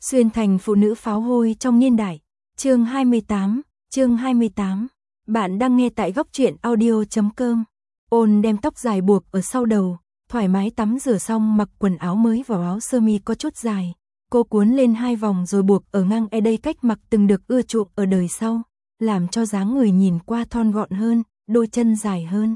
Xuyên thành phụ nữ pháo hôi trong niên đại. Chương 28. Bạn đang nghe tại góc truyện audio.com. Ôn đem tóc dài buộc ở sau đầu, thoải mái tắm rửa xong mặc quần áo mới vào áo sơ mi có chút dài. Cô cuốn lên 2 vòng rồi buộc ở ngang đây cách mặc từng được ưa chuộng ở đời sau, làm cho dáng người nhìn qua thon gọn hơn, đôi chân dài hơn.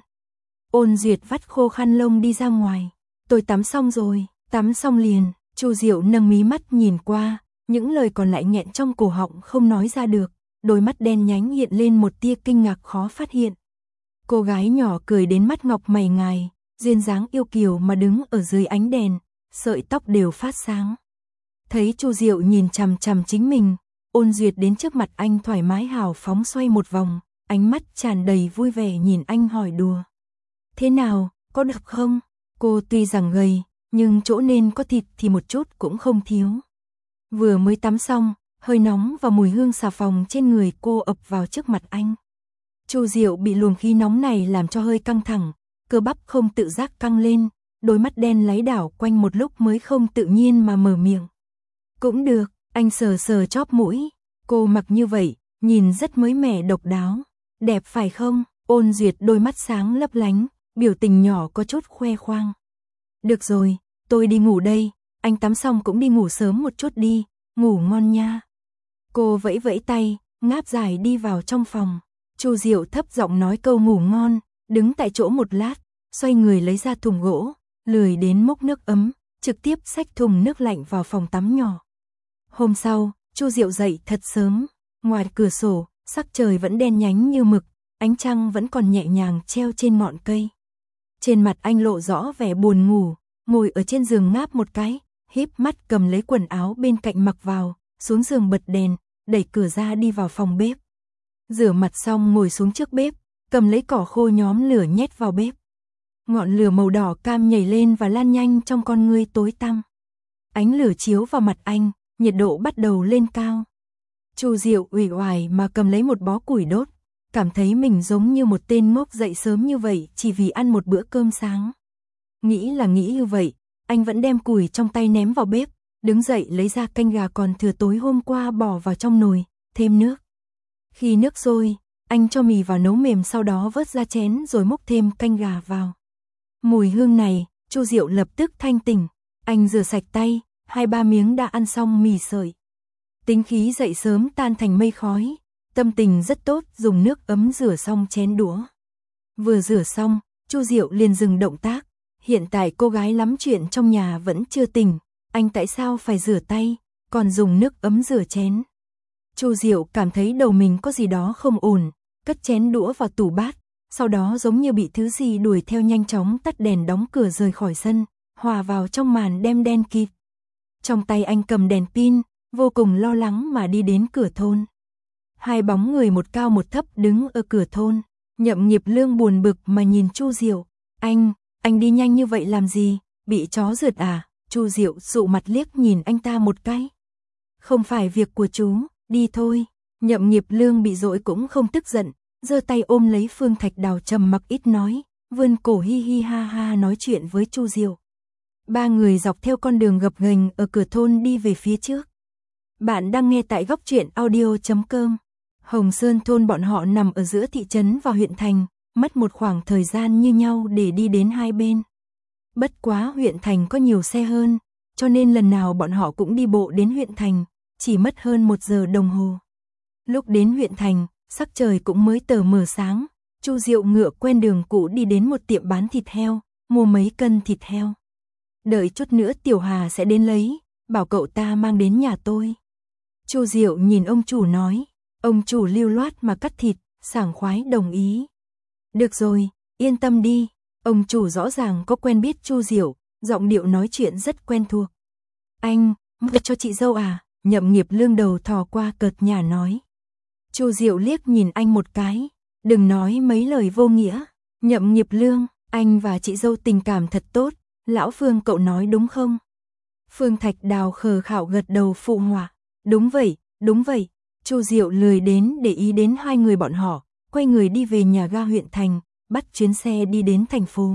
Ôn Duyệt vắt khô khăn lông đi ra ngoài. Tôi tắm xong rồi, tắm xong liền. Chu Diệu nâng mí mắt nhìn qua, những lời còn lại nghẹn trong cổ họng không nói ra được, đôi mắt đen nhánh hiện lên một tia kinh ngạc khó phát hiện. Cô gái nhỏ cười đến mắt ngọc mày ngài, duyên dáng yêu kiều mà đứng ở dưới ánh đèn, sợi tóc đều phát sáng. Thấy Chu Diệu nhìn chằm chằm chính mình, Ôn Duyệt đến trước mặt anh thoải mái hào phóng xoay một vòng, ánh mắt tràn đầy vui vẻ nhìn anh hỏi đùa. Thế nào, có được không? Cô tuy rằng gầy, nhưng chỗ nên có thịt thì một chút cũng không thiếu. Vừa mới tắm xong, hơi nóng và mùi hương xà phòng trên người cô ập vào trước mặt anh. Chu Diệu bị luồng khí nóng này làm cho hơi căng thẳng, cơ bắp không tự giác căng lên, đôi mắt đen láy đảo quanh một lúc mới không tự nhiên mà mở miệng. Cũng được, anh sờ sờ chóp mũi, cô mặc như vậy, nhìn rất mới mẻ độc đáo. Đẹp phải không? Ôn Duyệt đôi mắt sáng lấp lánh, biểu tình nhỏ có chút khoe khoang. Được rồi, tôi đi ngủ đây, anh tắm xong cũng đi ngủ sớm một chút đi, ngủ ngon nha. Cô vẫy vẫy tay, ngáp dài đi vào trong phòng. Chu Diệu thấp giọng nói câu ngủ ngon, đứng tại chỗ một lát, xoay người lấy ra thùng gỗ, lười đến múc nước ấm, trực tiếp xách thùng nước lạnh vào phòng tắm nhỏ. Hôm sau, Chu Diệu dậy thật sớm, ngoài cửa sổ, sắc trời vẫn đen nhánh như mực, ánh trăng vẫn còn nhẹ nhàng treo trên ngọn cây. Trên mặt anh lộ rõ vẻ buồn ngủ, ngồi ở trên giường ngáp một cái, híp mắt cầm lấy quần áo bên cạnh mặc vào, xuống giường bật đèn, đẩy cửa ra đi vào phòng bếp. Rửa mặt xong ngồi xuống trước bếp, cầm lấy cỏ khô nhóm lửa nhét vào bếp. Ngọn lửa màu đỏ cam nhảy lên và lan nhanh trong con ngươi tối tăm. Ánh lửa chiếu vào mặt anh, nhiệt độ bắt đầu lên cao. Chu Diệu uể oải mà cầm lấy một bó củi đốt, cảm thấy mình giống như một tên ngốc dậy sớm như vậy chỉ vì ăn một bữa cơm sáng. Nghĩ là nghĩ như vậy, anh vẫn đem củi trong tay ném vào bếp, đứng dậy lấy ra canh gà còn thừa tối hôm qua bỏ vào trong nồi, thêm nước. Khi nước sôi, anh cho mì vào nấu mềm sau đó vớt ra chén rồi múc thêm canh gà vào. Mùi hương này, Chu Diệu lập tức thanh tỉnh, anh rửa sạch tay, 2-3 miếng đã ăn xong mì sợi. Tính khí dậy sớm tan thành mây khói, tâm tình rất tốt, dùng nước ấm rửa xong chén đũa. Vừa rửa xong, Chu Diệu liền dừng động tác, hiện tại cô gái lắm chuyện trong nhà vẫn chưa tỉnh, anh tại sao phải rửa tay, còn dùng nước ấm rửa chén. Chu Diệu cảm thấy đầu mình có gì đó không ổn, cất chén đũa vào tủ bát, sau đó giống như bị thứ gì đuổi theo nhanh chóng tắt đèn đóng cửa rời khỏi sân, hòa vào trong màn đêm đen kịt. Trong tay anh cầm đèn pin, vô cùng lo lắng mà đi đến cửa thôn. 2 bóng người một cao một thấp đứng ở cửa thôn, Nhậm Nghiệp Lương buồn bực mà nhìn Chu Diệu. Anh đi nhanh như vậy làm gì, bị chó rượt à? Chu Diệu sụ mặt liếc nhìn anh ta một cái. Không phải việc của chú, đi thôi. Nhậm Nghiệp Lương bị dỗi cũng không tức giận, giơ tay ôm lấy Phương Thạch Đào trầm mặc ít nói, vươn cổ hi hi ha ha nói chuyện với Chu Diệu. 3 người dọc theo con đường gập ghềnh ở cửa thôn đi về phía trước. Bạn đang nghe tại góc truyện audio.com. Hồng Sơn thôn bọn họ nằm ở giữa thị trấn và huyện thành, mất một khoảng thời gian như nhau để đi đến hai bên. Bất quá huyện thành có nhiều xe hơn, cho nên lần nào bọn họ cũng đi bộ đến huyện thành, chỉ mất hơn 1 giờ đồng hồ. Lúc đến huyện thành, sắc trời cũng mới tờ mờ sáng, Chu Diệu ngựa quen đường cũ đi đến một tiệm bán thịt heo, mua mấy cân thịt heo. Đợi chút nữa Tiểu Hà sẽ đến lấy, bảo cậu ta mang đến nhà tôi. Chu Diệu nhìn ông chủ nói, ông chủ lưu loát mà cắt thịt, sảng khoái đồng ý. Được rồi, yên tâm đi, ông chủ rõ ràng có quen biết Chu Diệu, giọng điệu nói chuyện rất quen thuộc. Anh, mua cho chị dâu à? Nhậm Nghiệp Lương đầu thò qua cợt nhả nói. Chu Diệu liếc nhìn anh một cái, đừng nói mấy lời vô nghĩa. Nhậm Nghiệp Lương, anh và chị dâu tình cảm thật tốt, lão Phương cậu nói đúng không? Phương Thạch Đào khờ khạo gật đầu phụ họa. Đúng vậy. Chu Diệu lười đến để ý đến 2 người bọn họ, quay người đi về nhà ga huyện thành, bắt chuyến xe đi đến thành phố.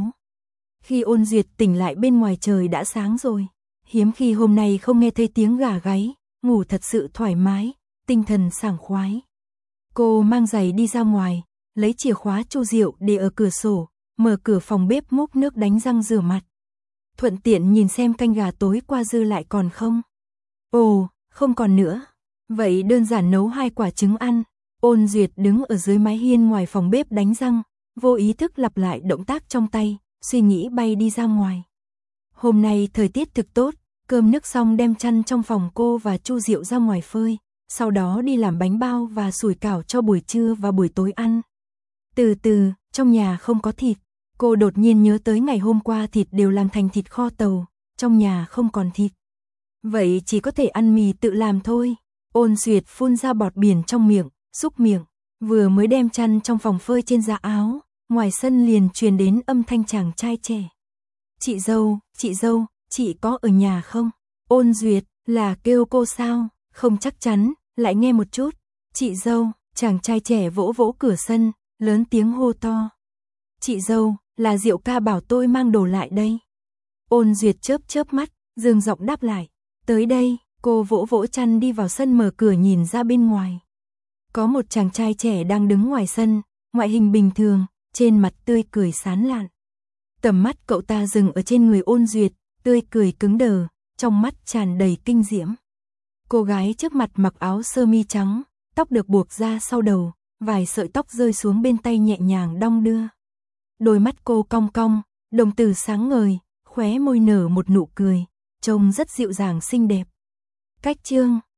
Khi Ôn Duyệt tỉnh lại bên ngoài trời đã sáng rồi, hiếm khi hôm nay không nghe thấy tiếng gà gáy, ngủ thật sự thoải mái, tinh thần sảng khoái. Cô mang giày đi ra ngoài, lấy chìa khóa Chu Diệu để ở cửa sổ, mở cửa phòng bếp múc nước đánh răng rửa mặt. Thuận tiện nhìn xem canh gà tối qua dư lại còn không. Ồ, không còn nữa. Vậy đơn giản nấu 2 quả trứng ăn. Ôn Duyệt đứng ở dưới mái hiên ngoài phòng bếp đánh răng, vô ý thức lặp lại động tác trong tay, suy nghĩ bay đi ra ngoài. Hôm nay thời tiết thực tốt, cơm nước xong đem chăn trong phòng cô và Chu Diệu ra ngoài phơi, sau đó đi làm bánh bao và sủi cảo cho buổi trưa và buổi tối ăn. Từ từ, trong nhà không có thịt, cô đột nhiên nhớ tới ngày hôm qua thịt đều làm thành thịt kho tàu, trong nhà không còn thịt. Vậy chỉ có thể ăn mì tự làm thôi. Ôn Duyệt phun ra bọt biển trong miệng, xúc miệng, vừa mới đem chăn trong phòng phơi trên giá áo, ngoài sân liền truyền đến âm thanh chàng trai trẻ. Chị dâu, chị có ở nhà không? Ôn Duyệt, là kêu cô sao? Không chắc chắn, lại nghe một chút. Chị dâu, chàng trai trẻ vỗ vỗ cửa sân, lớn tiếng hô to. Chị dâu, là Diệu ca bảo tôi mang đồ lại đây. Ôn Duyệt chớp chớp mắt, dương giọng đáp lại. Tới đây, cô vỗ vỗ chăn đi vào sân mở cửa nhìn ra bên ngoài. Có một chàng trai trẻ đang đứng ngoài sân, ngoại hình bình thường, trên mặt tươi cười sán lạn. Tầm mắt cậu ta dừng ở trên người Ôn Duyệt, tươi cười cứng đờ, trong mắt tràn đầy kinh diễm. Cô gái trước mặt mặc áo sơ mi trắng, tóc được buộc ra sau đầu, vài sợi tóc rơi xuống bên tay nhẹ nhàng đong đưa. Đôi mắt cô cong cong, đồng tử sáng ngời, khóe môi nở một nụ cười, trông rất dịu dàng xinh đẹp. Cách chương